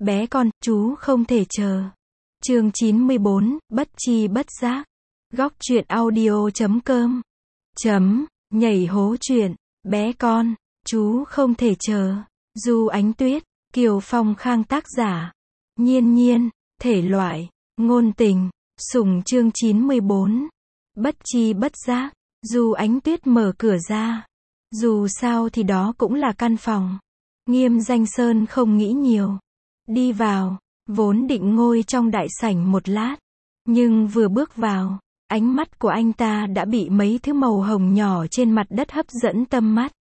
bé con, chú không thể chờ. Chương 94, bất chi bất giác. Góc truyện audio.com. Nhảy hố truyện, bé con, chú không thể chờ. Du Ánh Tuyết, Kiều Phong Khang tác giả. Nhiên Nhiên, thể loại, ngôn tình, sủng. Chương 94. Bất chi bất giác, Du Ánh Tuyết mở cửa ra. Dù sao thì đó cũng là căn phòng. Nghiêm Danh Sơn không nghĩ nhiều. Đi vào, vốn định ngồi trong đại sảnh một lát. Nhưng vừa bước vào, ánh mắt của anh ta đã bị mấy thứ màu hồng nhỏ trên mặt đất hấp dẫn tầm mắt.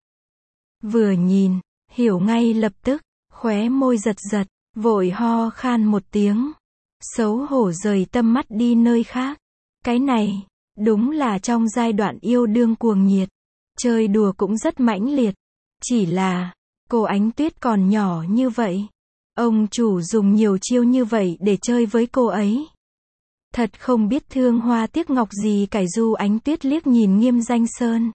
Vừa nhìn, hiểu ngay lập tức, khóe môi giật giật, vội ho khan một tiếng. Xấu hổ rời tầm mắt đi nơi khác. Cái này, đúng là trong giai đoạn yêu đương cuồng nhiệt. Chơi đùa cũng rất mãnh liệt. Chỉ là, cô Ánh Tuyết còn nhỏ như vậy. Ông chủ dùng nhiều chiêu như vậy để chơi với cô ấy. Thật không biết thương hoa tiếc ngọc gì cả. Du Ánh Tuyết liếc nhìn Nghiêm Danh Sơn.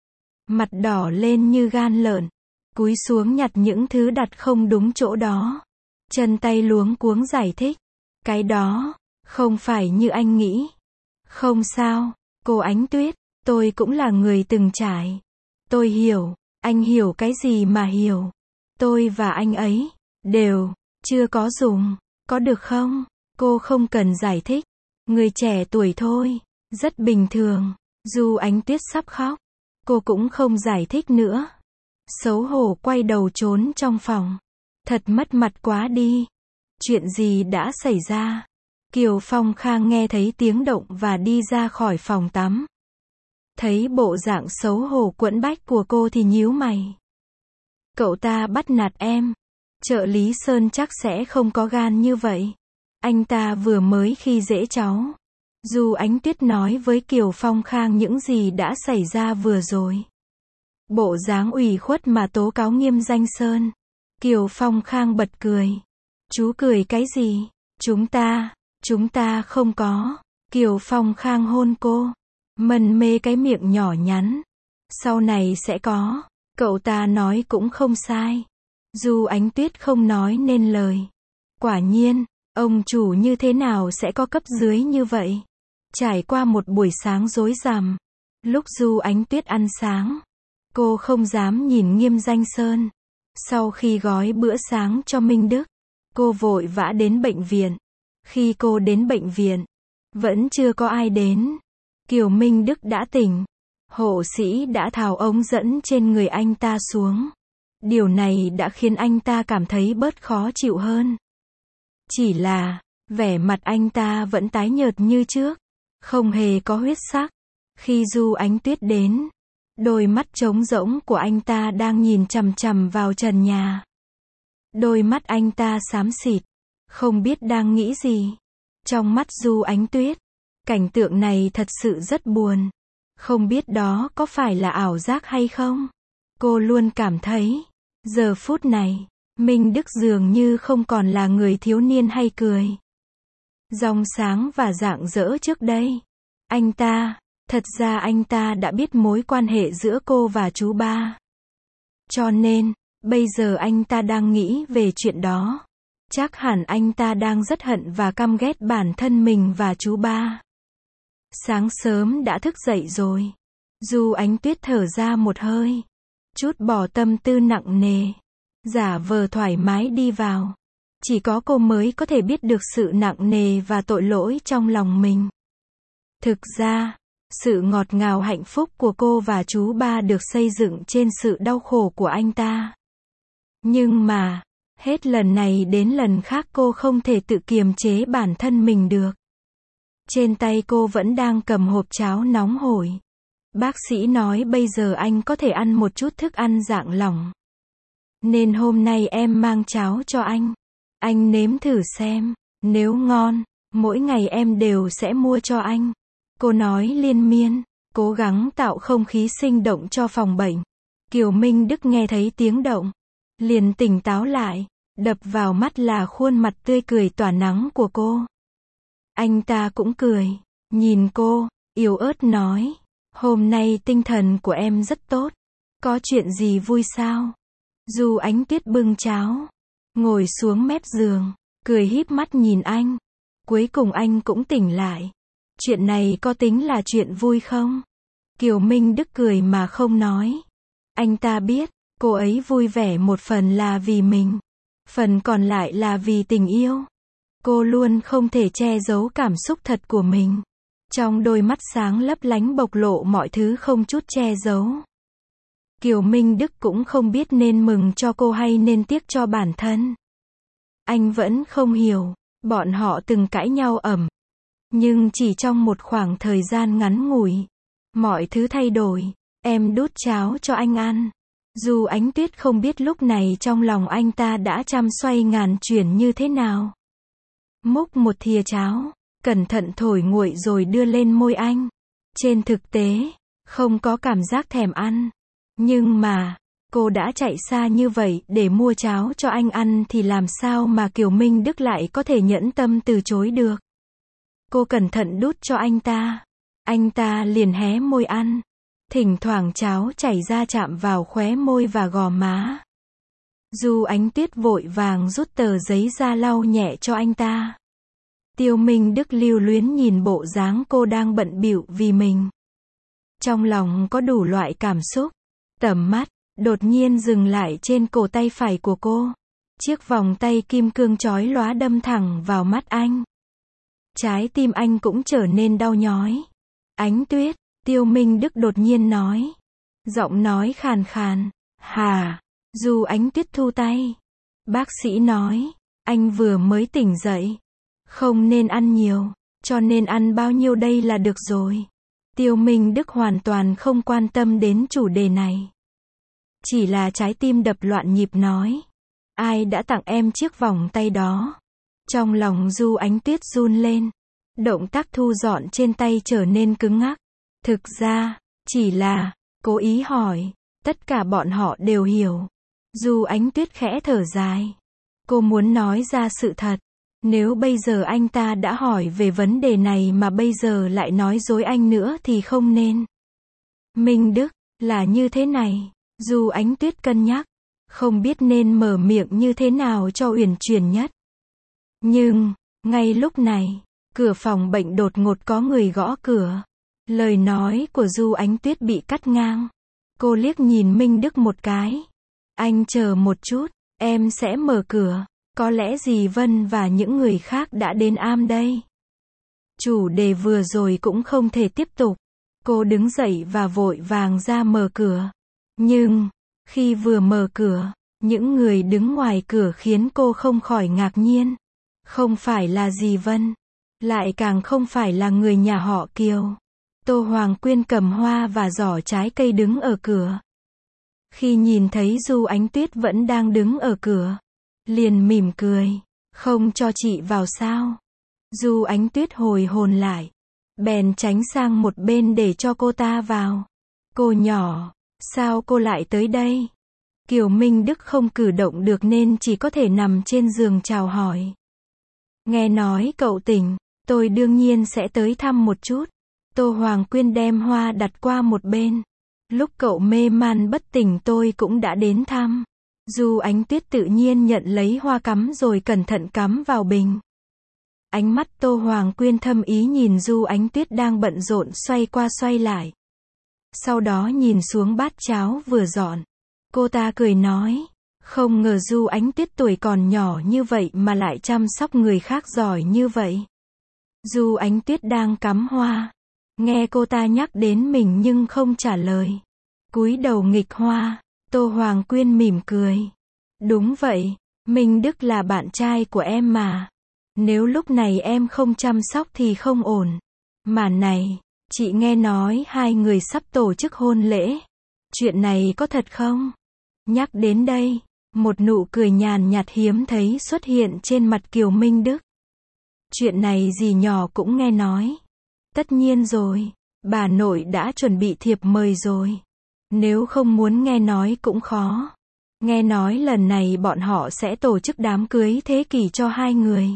Mặt đỏ lên như gan lợn. Cúi xuống nhặt những thứ đặt không đúng chỗ đó. Chân tay luống cuống giải thích. Cái đó, không phải như anh nghĩ. Không sao, cô Ánh Tuyết, tôi cũng là người từng trải. Tôi hiểu, anh hiểu cái gì mà hiểu. Tôi và anh ấy, đều, chưa có dùng, có được không? Cô không cần giải thích. Người trẻ tuổi thôi, rất bình thường. Du Ánh Tuyết sắp khóc. Cô cũng không giải thích nữa. Xấu hổ quay đầu trốn trong phòng. Thật mất mặt quá đi. Chuyện gì đã xảy ra? Kiều Phong Khang nghe thấy tiếng động và đi ra khỏi phòng tắm. Thấy bộ dạng xấu hổ quẫn bách của cô thì nhíu mày. Cậu ta bắt nạt em. Trợ lý Sơn chắc sẽ không có gan như vậy. Anh ta vừa mới khi dễ cháu. Du Ánh Tuyết nói với Kiều Phong Khang những gì đã xảy ra vừa rồi. Bộ dáng ủy khuất mà tố cáo Nghiêm Danh Sơn. Kiều Phong Khang bật cười. Chú cười cái gì? Chúng ta không có. Kiều Phong Khang hôn cô. Mân mê cái miệng nhỏ nhắn. Sau này sẽ có. Cậu ta nói cũng không sai. Du Ánh Tuyết không nói nên lời. Quả nhiên, ông chủ như thế nào sẽ có cấp dưới như vậy? Trải qua một buổi sáng rối rắm. Lúc Du Ánh Tuyết ăn sáng, cô không dám nhìn Nghiêm Danh Sơn. Sau khi gói bữa sáng cho Minh Đức, cô vội vã đến bệnh viện. Khi cô đến bệnh viện, vẫn chưa có ai đến. Kiều Minh Đức đã tỉnh. Hộ sĩ đã tháo ống dẫn trên người anh ta xuống. Điều này đã khiến anh ta cảm thấy bớt khó chịu hơn. Chỉ là, vẻ mặt anh ta vẫn tái nhợt như trước. Không hề có huyết sắc. Khi Du Ánh Tuyết đến, đôi mắt trống rỗng của anh ta đang nhìn chằm chằm vào trần nhà. Đôi mắt anh ta xám xịt, không biết đang nghĩ gì. Trong mắt Du Ánh Tuyết, cảnh tượng này thật sự rất buồn. Không biết đó có phải là ảo giác hay không? Cô luôn cảm thấy, giờ phút này, Minh Đức dường như không còn là người thiếu niên hay cười ròng sáng và rạng rỡ trước đây. Thật ra anh ta đã biết mối quan hệ giữa cô và chú ba. Cho nên, bây giờ anh ta đang nghĩ về chuyện đó. Chắc hẳn anh ta đang rất hận và căm ghét bản thân mình và chú ba. Sáng sớm đã thức dậy rồi. Du Ánh Tuyết thở ra một hơi. Chút bỏ tâm tư nặng nề. Giả vờ thoải mái đi vào. Chỉ có cô mới có thể biết được sự nặng nề và tội lỗi trong lòng mình. Thực ra, sự ngọt ngào hạnh phúc của cô và chú ba được xây dựng trên sự đau khổ của anh ta. Nhưng mà, hết lần này đến lần khác cô không thể tự kiềm chế bản thân mình được. Trên tay cô vẫn đang cầm hộp cháo nóng hổi. Bác sĩ nói bây giờ anh có thể ăn một chút thức ăn dạng lỏng. Nên hôm nay em mang cháo cho anh. Anh nếm thử xem. Nếu ngon, mỗi ngày em đều sẽ mua cho anh. Cô nói liên miên, cố gắng tạo không khí sinh động cho phòng bệnh. Kiều Minh Đức nghe thấy tiếng động, liền tỉnh táo lại. Đập vào mắt là khuôn mặt tươi cười tỏa nắng của cô. Anh ta cũng cười, nhìn cô, yếu ớt nói. Hôm nay tinh thần của em rất tốt. Có chuyện gì vui sao? Du Ánh Tuyết bưng cháo, ngồi xuống mép giường, cười híp mắt nhìn anh. Cuối cùng anh cũng tỉnh lại. Chuyện này có tính là chuyện vui không? Kiều Minh Đức cười mà không nói. Anh ta biết, cô ấy vui vẻ một phần là vì mình, phần còn lại là vì tình yêu. Cô luôn không thể che giấu cảm xúc thật của mình. Trong đôi mắt sáng lấp lánh bộc lộ mọi thứ không chút che giấu. Kiều Minh Đức cũng không biết nên mừng cho cô hay nên tiếc cho bản thân. Anh vẫn không hiểu, bọn họ từng cãi nhau ầm. Nhưng chỉ trong một khoảng thời gian ngắn ngủi, mọi thứ thay đổi. Em đút cháo cho anh ăn. Dù Ánh Tuyết không biết lúc này trong lòng anh ta đã trăm xoay ngàn chuyển như thế nào. Múc một thìa cháo, cẩn thận thổi nguội rồi đưa lên môi anh. Trên thực tế, không có cảm giác thèm ăn. Nhưng mà, cô đã chạy xa như vậy để mua cháo cho anh ăn thì làm sao mà Kiều Minh Đức lại có thể nhẫn tâm từ chối được. Cô cẩn thận đút cho anh ta. Anh ta liền hé môi ăn. Thỉnh thoảng cháo chảy ra chạm vào khóe môi và gò má. Du Ánh Tuyết vội vàng rút tờ giấy ra lau nhẹ cho anh ta. Tiêu Minh Đức lưu luyến nhìn bộ dáng cô đang bận bịu vì mình. Trong lòng có đủ loại cảm xúc. Tầm mắt đột nhiên dừng lại trên cổ tay phải của cô. Chiếc vòng tay kim cương chói lóa đâm thẳng vào mắt anh. Trái tim anh cũng trở nên đau nhói. Ánh Tuyết, Tiêu Minh Đức đột nhiên nói. Giọng nói khàn khàn. Hà. Du Ánh Tuyết thu tay. Bác sĩ nói, anh vừa mới tỉnh dậy. Không nên ăn nhiều, cho nên ăn bao nhiêu đây là được rồi. Tiêu Minh Đức hoàn toàn không quan tâm đến chủ đề này. Chỉ là trái tim đập loạn nhịp nói. Ai đã tặng em chiếc vòng tay đó? Trong lòng Du Ánh Tuyết run lên. Động tác thu dọn trên tay trở nên cứng ngắc. Thực ra, chỉ là, cố ý hỏi. Tất cả bọn họ đều hiểu. Du Ánh Tuyết khẽ thở dài. Cô muốn nói ra sự thật. Nếu bây giờ anh ta đã hỏi về vấn đề này mà bây giờ lại nói dối anh nữa thì không nên. Minh Đức, là như thế này. Du Ánh Tuyết cân nhắc. Không biết nên mở miệng như thế nào cho uyển chuyển nhất. Nhưng, ngay lúc này, cửa phòng bệnh đột ngột có người gõ cửa. Lời nói của Du Ánh Tuyết bị cắt ngang. Cô liếc nhìn Minh Đức một cái. Anh chờ một chút, em sẽ mở cửa. Có lẽ dì Vân và những người khác đã đến am đây. Chủ đề vừa rồi cũng không thể tiếp tục. Cô đứng dậy và vội vàng ra mở cửa. Nhưng, khi vừa mở cửa, những người đứng ngoài cửa khiến cô không khỏi ngạc nhiên. Không phải là dì Vân. Lại càng không phải là người nhà họ Kiều. Tô Hoàng Quyên cầm hoa và giỏ trái cây đứng ở cửa. Khi nhìn thấy Du Ánh Tuyết vẫn đang đứng ở cửa, liền mỉm cười. Không cho chị vào sao? Du Ánh Tuyết hồi hồn lại. Bèn tránh sang một bên để cho cô ta vào. Cô nhỏ, sao cô lại tới đây? Kiều Minh Đức không cử động được nên chỉ có thể nằm trên giường chào hỏi. Nghe nói cậu tỉnh, tôi đương nhiên sẽ tới thăm một chút. Tô Hoàng Quyên đem hoa đặt qua một bên. Lúc cậu mê man bất tỉnh tôi cũng đã đến thăm. Du Ánh Tuyết tự nhiên nhận lấy hoa cắm rồi cẩn thận cắm vào bình. Ánh mắt Tô Hoàng Quyên thâm ý nhìn Du Ánh Tuyết đang bận rộn xoay qua xoay lại. Sau đó nhìn xuống bát cháo vừa dọn. Cô ta cười nói. Không ngờ Du Ánh Tuyết tuổi còn nhỏ như vậy mà lại chăm sóc người khác giỏi như vậy. Du Ánh Tuyết đang cắm hoa. Nghe cô ta nhắc đến mình nhưng không trả lời. Cúi đầu nghịch hoa. Tô Hoàng Quyên mỉm cười. Đúng vậy, Minh Đức là bạn trai của em mà. Nếu lúc này em không chăm sóc thì không ổn. Mà này, chị nghe nói hai người sắp tổ chức hôn lễ. Chuyện này có thật không? Nhắc đến đây, một nụ cười nhàn nhạt hiếm thấy xuất hiện trên mặt Kiều Minh Đức. Chuyện này dì nhỏ cũng nghe nói. Tất nhiên rồi, bà nội đã chuẩn bị thiệp mời rồi. Nếu không muốn nghe nói cũng khó. Nghe nói lần này bọn họ sẽ tổ chức đám cưới thế kỷ cho hai người.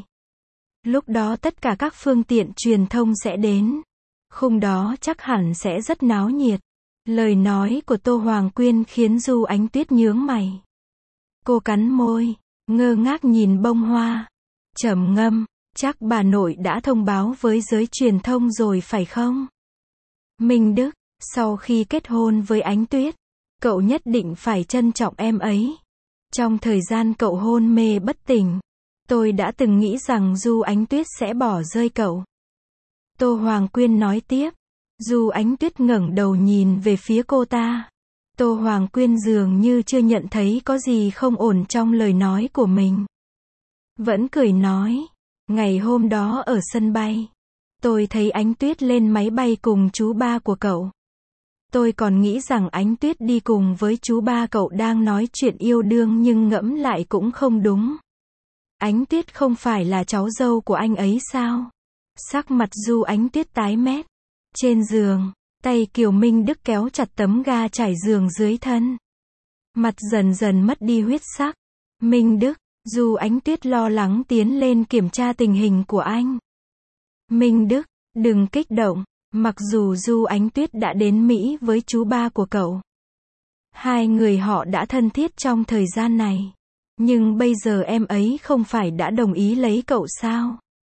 Lúc đó tất cả các phương tiện truyền thông sẽ đến. Khung đó chắc hẳn sẽ rất náo nhiệt. Lời nói của Tô Hoàng Quyên khiến Du Ánh Tuyết nhướng mày. Cô cắn môi, ngơ ngác nhìn bông hoa. Trầm ngâm, chắc bà nội đã thông báo với giới truyền thông rồi phải không? Minh Đức, sau khi kết hôn với Ánh Tuyết, cậu nhất định phải trân trọng em ấy. Trong thời gian cậu hôn mê bất tỉnh, tôi đã từng nghĩ rằng Du Ánh Tuyết sẽ bỏ rơi cậu. Tô Hoàng Quyên nói tiếp. Du Ánh Tuyết ngẩng đầu nhìn về phía cô ta. Tô Hoàng Quyên dường như chưa nhận thấy có gì không ổn trong lời nói của mình. Vẫn cười nói. Ngày hôm đó ở sân bay, tôi thấy Ánh Tuyết lên máy bay cùng chú ba của cậu. Tôi còn nghĩ rằng Ánh Tuyết đi cùng với chú ba cậu đang nói chuyện yêu đương, nhưng ngẫm lại cũng không đúng. Ánh Tuyết không phải là cháu dâu của anh ấy sao? Sắc mặt Du Ánh Tuyết tái mét. Trên giường, tay Kiều Minh Đức kéo chặt tấm ga trải giường dưới thân. Mặt dần dần mất đi huyết sắc. Minh Đức, Du Ánh Tuyết lo lắng tiến lên kiểm tra tình hình của anh. Minh Đức, đừng kích động. Mặc dù Du Ánh Tuyết đã đến Mỹ với chú ba của cậu, hai người họ đã thân thiết trong thời gian này, nhưng bây giờ em ấy không phải đã đồng ý lấy cậu sao?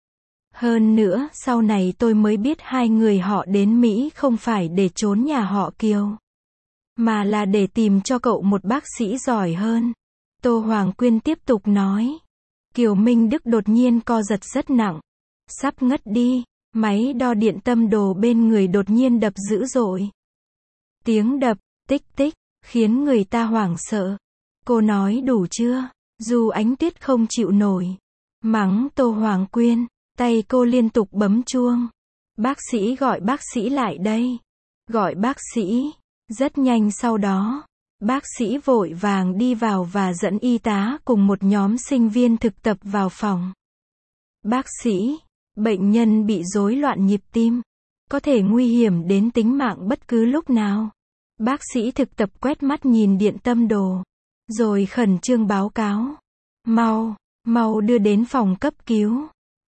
Hơn nữa, sau này tôi mới biết hai người họ đến Mỹ không phải để trốn nhà họ Kiều, mà là để tìm cho cậu một bác sĩ giỏi hơn. Tô Hoàng Quyên tiếp tục nói. Kiều Minh Đức đột nhiên co giật rất nặng, sắp ngất đi. Máy đo điện tâm đồ bên người đột nhiên đập dữ dội. Tiếng đập, tích tích, khiến người ta hoảng sợ. Cô nói đủ chưa? Du Ánh Tuyết không chịu nổi. Mắng Tô Hoàng Quyên, tay cô liên tục bấm chuông. Bác sĩ, gọi bác sĩ lại đây. Gọi bác sĩ. Rất nhanh sau đó, bác sĩ vội vàng đi vào và dẫn y tá cùng một nhóm sinh viên thực tập vào phòng. Bác sĩ, bệnh nhân bị rối loạn nhịp tim, có thể nguy hiểm đến tính mạng bất cứ lúc nào. Bác sĩ thực tập quét mắt nhìn điện tâm đồ, rồi khẩn trương báo cáo. Mau đưa đến phòng cấp cứu.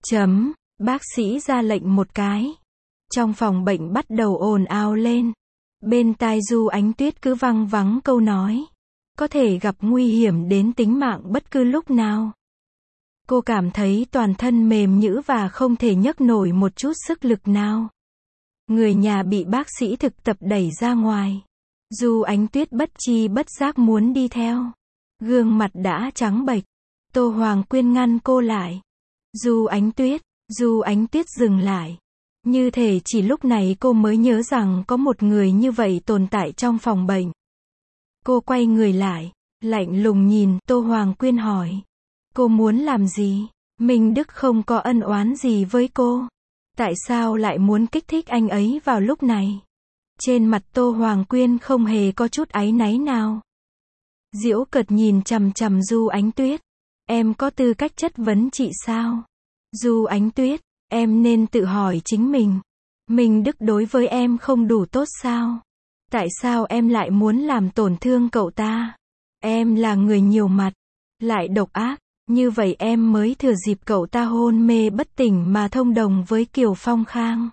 Bác sĩ ra lệnh một cái. Trong phòng bệnh bắt đầu ồn ào lên. Bên tai Du Ánh Tuyết cứ văng vắng câu nói. Có thể gặp nguy hiểm đến tính mạng bất cứ lúc nào. Cô cảm thấy toàn thân mềm nhũn và không thể nhấc nổi một chút sức lực nào. Người nhà bị bác sĩ thực tập đẩy ra ngoài. Du Ánh Tuyết bất tri bất giác muốn đi theo. Gương mặt đã trắng bệch. Tô Hoàng Quyên ngăn cô lại. Du Ánh Tuyết dừng lại. Như thể chỉ lúc này cô mới nhớ rằng có một người như vậy tồn tại trong phòng bệnh. Cô quay người lại, lạnh lùng nhìn, Tô Hoàng Quyên hỏi. Cô muốn làm gì? Minh Đức không có ân oán gì với cô. Tại sao lại muốn kích thích anh ấy vào lúc này? Trên mặt Tô Hoàng Quyên không hề có chút áy náy nào. Giễu cợt nhìn chằm chằm Du Ánh Tuyết. Em có tư cách chất vấn chị sao? Du Ánh Tuyết, em nên tự hỏi chính mình. Minh Đức đối với em không đủ tốt sao? Tại sao em lại muốn làm tổn thương cậu ta? Em là người nhiều mặt, lại độc ác. Như vậy em mới thừa dịp cậu ta hôn mê bất tỉnh mà thông đồng với Kiều Phong Khang.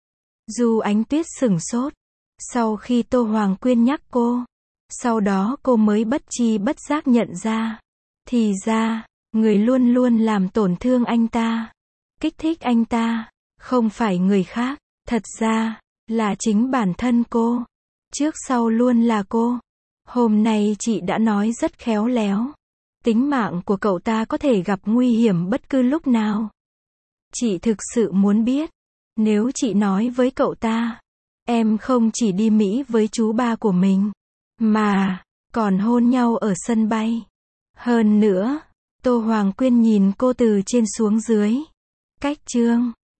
Du Ánh Tuyết sửng sốt. Sau khi Tô Hoàng Quyên nhắc cô, sau đó cô mới bất tri bất giác nhận ra. Thì ra, người luôn luôn làm tổn thương anh ta, kích thích anh ta, không phải người khác, thật ra, là chính bản thân cô. Trước sau luôn là cô. Hôm nay chị đã nói rất khéo léo. Tính mạng của cậu ta có thể gặp nguy hiểm bất cứ lúc nào. Chị thực sự muốn biết, nếu chị nói với cậu ta, em không chỉ đi Mỹ với chú ba của mình, mà còn hôn nhau ở sân bay. Hơn nữa, Tô Hoàng Quyên nhìn cô từ trên xuống dưới. Cách chương